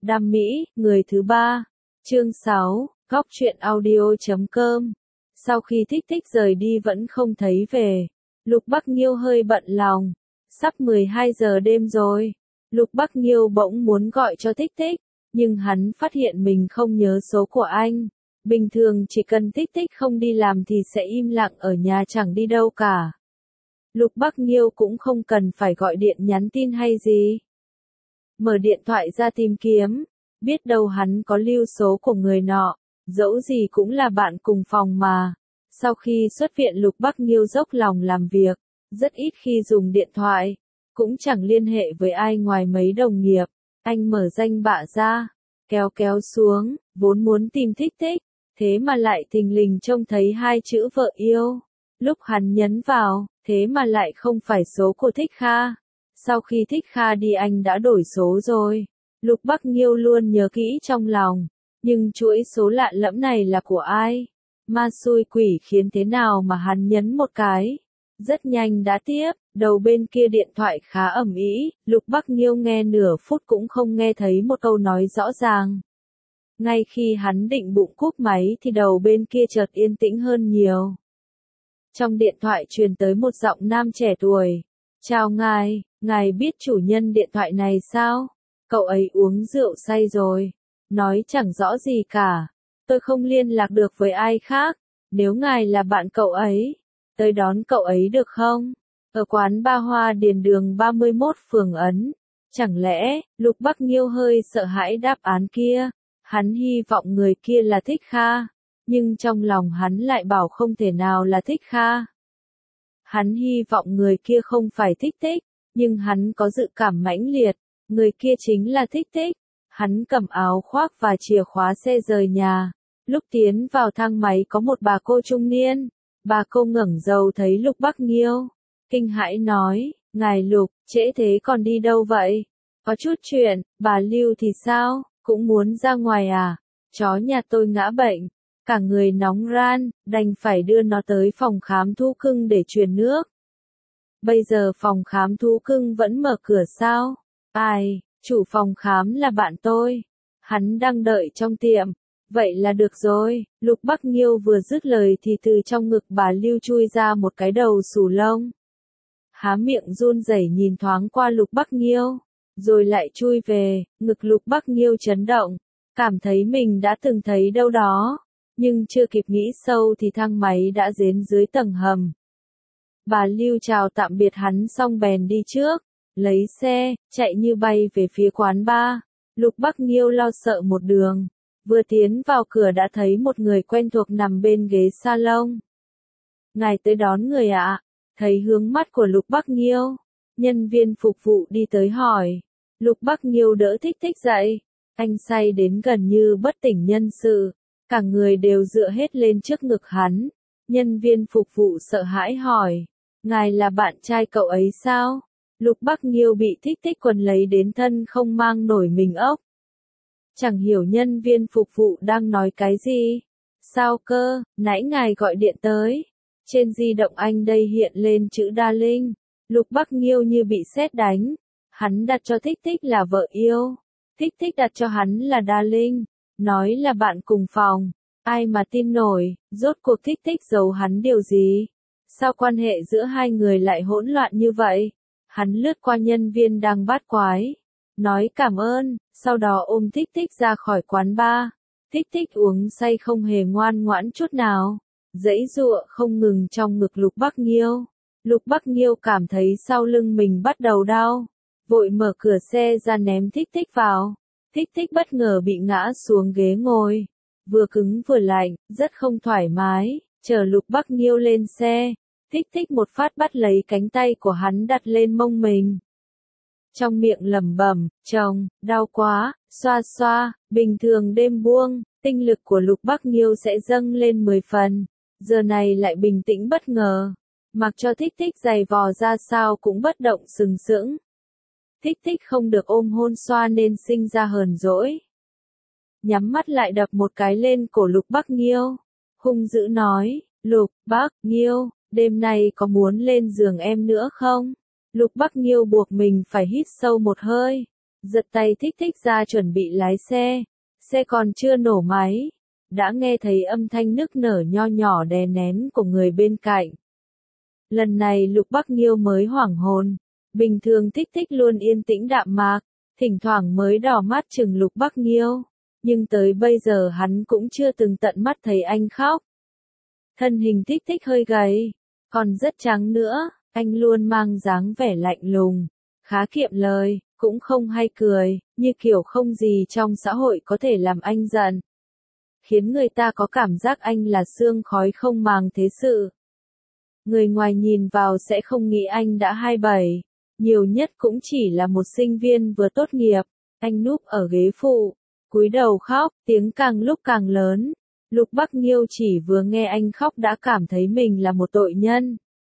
Đam mỹ, người thứ ba. Chương 6, Góc truyện audio.com. Sau khi Thích Thích rời đi vẫn không thấy về. Lục Bắc Nghiêu hơi bận lòng. Sắp 12 giờ đêm rồi. Lục Bắc Nghiêu bỗng muốn gọi cho Thích Thích, nhưng hắn phát hiện mình không nhớ số của anh. Bình thường chỉ cần Thích Thích không đi làm thì sẽ im lặng ở nhà chẳng đi đâu cả. Lục Bắc Nghiêu cũng không cần phải gọi điện nhắn tin hay gì. Mở điện thoại ra tìm kiếm, biết đâu hắn có lưu số của người nọ, dẫu gì cũng là bạn cùng phòng mà. Sau khi xuất viện Lục Bắc Nghiêu dốc lòng làm việc, rất ít khi dùng điện thoại, cũng chẳng liên hệ với ai ngoài mấy đồng nghiệp. Anh mở danh bạ ra, kéo xuống, vốn muốn tìm Thích Thích, thế mà lại thình lình trông thấy hai chữ vợ yêu. Lúc hắn nhấn vào, thế mà lại không phải số của Thích Kha. Sau khi Thích Kha đi anh đã đổi số rồi. Lục Bắc Nghiêu luôn nhớ kỹ trong lòng, nhưng chuỗi số lạ lẫm này là của ai? Ma xui quỷ khiến thế nào mà hắn nhấn một cái. Rất nhanh đã tiếp, đầu bên kia điện thoại khá ầm ĩ, Lục Bắc Nghiêu nghe nửa phút cũng không nghe thấy một câu nói rõ ràng. Ngay khi hắn định bụng cúp máy thì đầu bên kia chợt yên tĩnh hơn nhiều. Trong điện thoại truyền tới một giọng nam trẻ tuổi. Chào ngài biết chủ nhân điện thoại này sao? Cậu ấy uống rượu say rồi. Nói chẳng rõ gì cả. Tôi không liên lạc được với ai khác. Nếu ngài là bạn cậu ấy, tới đón cậu ấy được không? Ở quán Ba Hoa Điền đường 31 phường Ấn. Chẳng lẽ, Lục Bắc Nghiêu hơi sợ hãi đáp án kia. Hắn hy vọng người kia là Thích Kha. Nhưng trong lòng hắn lại bảo không thể nào là Thích Kha. Hắn hy vọng người kia không phải Thích Thích, nhưng hắn có dự cảm mãnh liệt, người kia chính là Thích Thích. Hắn cầm áo khoác và chìa khóa xe rời nhà. Lúc tiến vào thang máy có một bà cô trung niên. Bà cô ngẩng đầu thấy Lục Bắc Nghiêu, kinh hãi nói, ngài Lục, trễ thế còn đi đâu vậy? Có chút chuyện, bà Lưu thì sao, cũng muốn ra ngoài à? Chó nhà tôi ngã bệnh, cả người nóng ran, đành phải đưa nó tới phòng khám thú cưng để truyền nước. Bây giờ phòng khám thú cưng vẫn mở cửa sao? Ai, chủ phòng khám là bạn tôi. Hắn đang đợi trong tiệm. Vậy là được rồi. Lục Bắc Nghiêu vừa dứt lời thì từ trong ngực bà Lưu chui ra một cái đầu xù lông. Há miệng run rẩy nhìn thoáng qua Lục Bắc Nghiêu, rồi lại chui về. Ngực Lục Bắc Nghiêu chấn động, cảm thấy mình đã từng thấy đâu đó, nhưng chưa kịp nghĩ sâu thì thang máy đã đến dưới tầng hầm. Bà Lưu chào tạm biệt hắn xong bèn đi trước, lấy xe, chạy như bay về phía quán bar. Lục Bắc Nghiêu lo sợ một đường, vừa tiến vào cửa đã thấy một người quen thuộc nằm bên ghế salon. Ngài tới đón người ạ? Thấy hướng mắt của Lục Bắc Nghiêu, nhân viên phục vụ đi tới hỏi. Lục Bắc Nghiêu đỡ Thích Thích dậy, anh say đến gần như bất tỉnh nhân sự, cả người đều dựa hết lên trước ngực hắn. Nhân viên phục vụ sợ hãi hỏi, ngài là bạn trai cậu ấy sao? Lục Bắc Nghiêu bị Thích Thích quần lấy đến thân không mang nổi mình ốc. Chẳng hiểu nhân viên phục vụ đang nói cái gì. Sao cơ, nãy ngài gọi điện tới. Trên di động anh đây hiện lên chữ Darling. Lục Bắc Nghiêu như bị sét đánh. Hắn đặt cho Thích Thích là vợ yêu. Thích Thích đặt cho hắn là Darling. Nói là bạn cùng phòng. Ai mà tin nổi, rốt cuộc Thích Thích giấu hắn điều gì? Sao quan hệ giữa hai người lại hỗn loạn như vậy? Hắn lướt qua nhân viên đang bát quái, nói cảm ơn, sau đó ôm Thích Thích ra khỏi quán bar. Thích Thích uống say không hề ngoan ngoãn chút nào, giãy giụa không ngừng trong ngực Lục Bắc Nghiêu. Lục Bắc Nghiêu cảm thấy sau lưng mình bắt đầu đau, vội mở cửa xe ra ném Thích Thích vào. Thích Thích bất ngờ bị ngã xuống ghế ngồi, vừa cứng vừa lạnh, rất không thoải mái. Chờ Lục Bắc Nghiêu lên xe, Thích Thích một phát bắt lấy cánh tay của hắn đặt lên mông mình. Trong miệng lẩm bẩm, chồng, đau quá, xoa xoa. Bình thường đêm buông, tinh lực của Lục Bắc Nghiêu sẽ dâng lên 10 phần. Giờ này lại bình tĩnh bất ngờ. Mặc cho Thích Thích giày vò ra sao cũng bất động sừng sững. Thích Thích không được ôm hôn xoa nên sinh ra hờn dỗi. Nhắm mắt lại đập một cái lên cổ Lục Bắc Nghiêu. Hung dữ nói, Lục Bắc Nghiêu, đêm nay có muốn lên giường em nữa không? Lục Bắc Nghiêu buộc mình phải hít sâu một hơi. giật tay Thích Thích ra chuẩn bị lái xe. Xe còn chưa nổ máy, đã nghe thấy âm thanh nức nở nho nhỏ đè nén của người bên cạnh. Lần này Lục Bắc Nghiêu mới hoảng hồn. Bình thường Thích Thích luôn yên tĩnh đạm mạc, thỉnh thoảng mới đỏ mắt chừng Lục Bắc Nghiêu. Nhưng tới bây giờ hắn cũng chưa từng tận mắt thấy anh khóc. Thân hình Thích Thích hơi gầy, còn rất trắng nữa, anh luôn mang dáng vẻ lạnh lùng, khá kiệm lời, cũng không hay cười, như kiểu không gì trong xã hội có thể làm anh giận. Khiến người ta có cảm giác anh là sương khói không màng thế sự. Người ngoài nhìn vào sẽ không nghĩ anh đã 27, nhiều nhất cũng chỉ là một sinh viên vừa tốt nghiệp. Anh núp ở ghế phụ, cúi đầu khóc, tiếng càng lúc càng lớn. Lục Bắc Nghiêu chỉ vừa nghe anh khóc đã cảm thấy mình là một tội nhân.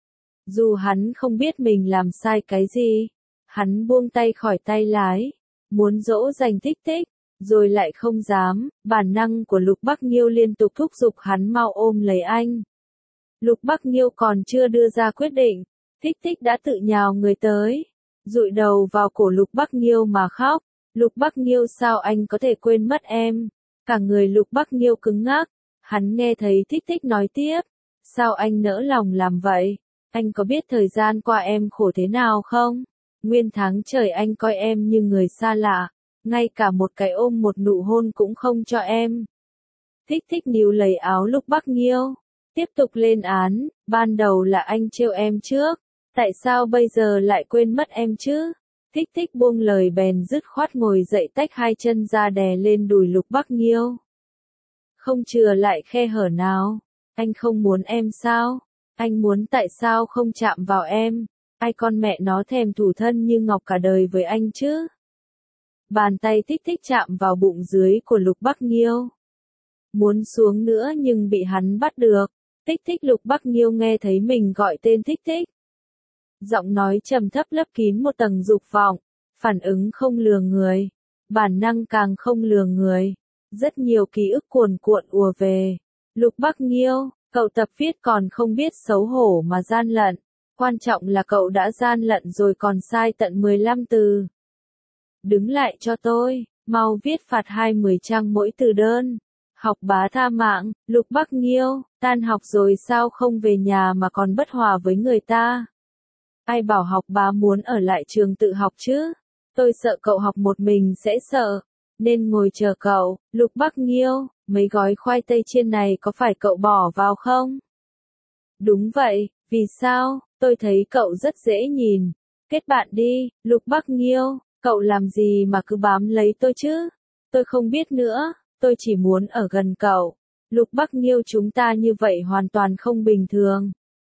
Dù hắn không biết mình làm sai cái gì, hắn buông tay khỏi tay lái, muốn dỗ dành Thích Thích, rồi lại không dám, bản năng của Lục Bắc Nghiêu liên tục thúc giục hắn mau ôm lấy anh. Lục Bắc Nghiêu còn chưa đưa ra quyết định, Thích Thích đã tự nhào người tới, dụi đầu vào cổ Lục Bắc Nghiêu mà khóc. Lục Bắc Nghiêu, sao anh có thể quên mất em? Cả người Lục Bắc Nghiêu cứng ngắc, hắn nghe thấy Thích Thích nói tiếp, sao anh nỡ lòng làm vậy? Anh có biết thời gian qua em khổ thế nào không? Nguyên tháng trời anh coi em như người xa lạ, ngay cả một cái ôm một nụ hôn cũng không cho em. Thích Thích níu lấy áo Lục Bắc Nghiêu, tiếp tục lên án, ban đầu là anh trêu em trước, tại sao bây giờ lại quên mất em chứ? Thích Thích buông lời bèn dứt khoát ngồi dậy tách hai chân ra đè lên đùi Lục Bắc Nghiêu. Không chừa lại khe hở nào, anh không muốn em sao? Anh muốn tại sao không chạm vào em? Ai con mẹ nó thèm thủ thân như ngọc cả đời với anh chứ? Bàn tay Thích Thích chạm vào bụng dưới của Lục Bắc Nghiêu. Muốn xuống nữa nhưng bị hắn bắt được. Thích Thích, Lục Bắc Nghiêu nghe thấy mình gọi tên Thích Thích. Giọng nói trầm thấp lấp kín một tầng dục vọng, phản ứng không lừa người, bản năng càng không lừa người. Rất nhiều ký ức cuồn cuộn ùa về. Lục Bắc Nghiêu, cậu tập viết còn không biết xấu hổ mà gian lận. Quan trọng là cậu đã gian lận rồi còn sai tận 15 từ. Đứng lại cho tôi, mau viết phạt 20 trang mỗi từ đơn. Học bá tha mạng, Lục Bắc Nghiêu, tan học rồi sao không về nhà mà còn bất hòa với người ta? Ai bảo học bá muốn ở lại trường tự học chứ? Tôi sợ cậu học một mình sẽ sợ, nên ngồi chờ cậu. Lục Bắc Nghiêu, mấy gói khoai tây chiên này có phải cậu bỏ vào không? Đúng vậy, vì sao? Tôi thấy cậu rất dễ nhìn. Kết bạn đi, Lục Bắc Nghiêu, cậu làm gì mà cứ bám lấy tôi chứ? Tôi không biết nữa, tôi chỉ muốn ở gần cậu. Lục Bắc Nghiêu, chúng ta như vậy hoàn toàn không bình thường.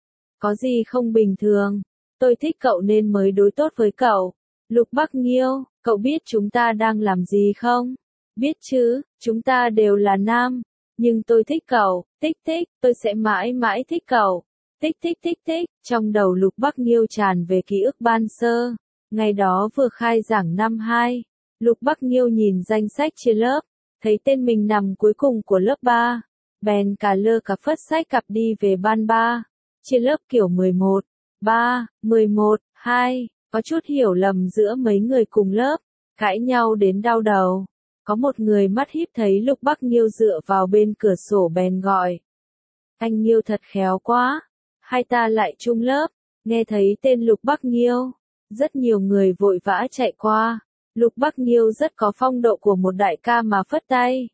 Có gì không bình thường? Tôi thích cậu nên mới đối tốt với cậu. Lục Bắc Nghiêu, cậu biết chúng ta đang làm gì không? Biết chứ, chúng ta đều là nam. Nhưng tôi thích cậu, Thích Thích, tôi sẽ mãi mãi thích cậu. Thích Thích Thích Thích, trong đầu Lục Bắc Nghiêu tràn về ký ức ban sơ. Ngày đó vừa khai giảng năm 2, Lục Bắc Nghiêu nhìn danh sách chia lớp, thấy tên mình nằm cuối cùng của lớp 3. Bèn cả lơ cả phất xách cặp đi về ban 3. Chia lớp kiểu 11, 3, 11, 2, có chút hiểu lầm giữa mấy người cùng lớp, cãi nhau đến đau đầu. Có một người mắt híp thấy Lục Bắc Nghiêu dựa vào bên cửa sổ bèn gọi. Anh Nghiêu thật khéo quá. Hai ta lại chung lớp. Nghe thấy tên Lục Bắc Nghiêu, rất nhiều người vội vã chạy qua. Lục Bắc Nghiêu rất có phong độ của một đại ca mà phất tay.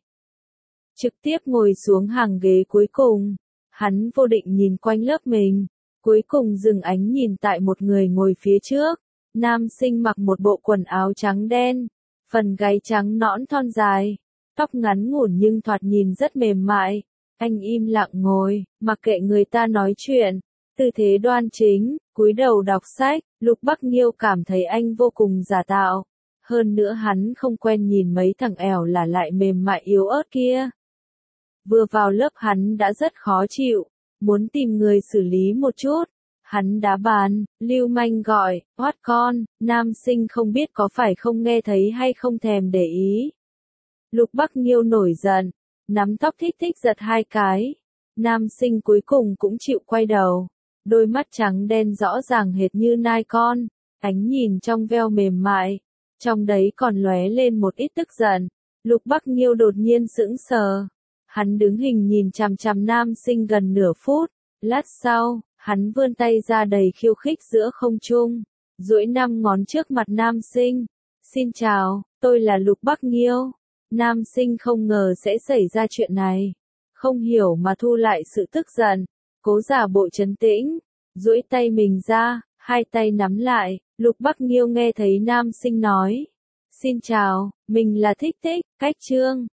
Trực tiếp ngồi xuống hàng ghế cuối cùng. Hắn vô định nhìn quanh lớp mình. Cuối cùng dừng ánh nhìn tại một người ngồi phía trước. Nam sinh mặc một bộ quần áo trắng đen, phần gáy trắng nõn thon dài, tóc ngắn ngủn nhưng thoạt nhìn rất mềm mại. Anh im lặng ngồi, mặc kệ người ta nói chuyện, tư thế đoan chính, cúi đầu đọc sách. Lục Bắc Nghiêu cảm thấy anh vô cùng giả tạo. Hơn nữa hắn không quen nhìn mấy thằng ẻo là lại mềm mại yếu ớt kia. Vừa vào lớp hắn đã rất khó chịu, muốn tìm người xử lý một chút. Hắn đá bàn, lưu manh gọi, hoát con, nam sinh không biết có phải không nghe thấy hay không thèm để ý. Lục Bắc Nghiêu nổi giận, nắm tóc Thích Thích giật hai cái. Nam sinh cuối cùng cũng chịu quay đầu. Đôi mắt trắng đen rõ ràng hệt như nai con, ánh nhìn trong veo mềm mại. Trong đấy còn lóe lên một ít tức giận. Lục Bắc Nghiêu đột nhiên sững sờ. Hắn đứng hình nhìn chằm chằm nam sinh gần nửa phút. Lát sau, hắn vươn tay ra đầy khiêu khích giữa không trung, duỗi 5 ngón trước mặt nam sinh. Xin chào, tôi là Lục Bắc Nghiêu. Nam sinh không ngờ sẽ xảy ra chuyện này. Không hiểu mà thu lại sự tức giận. Cố giả bộ trấn tĩnh. Duỗi tay mình ra, hai tay nắm lại. Lục Bắc Nghiêu nghe thấy nam sinh nói. Xin chào, mình là Thích Thích, Cách Trương.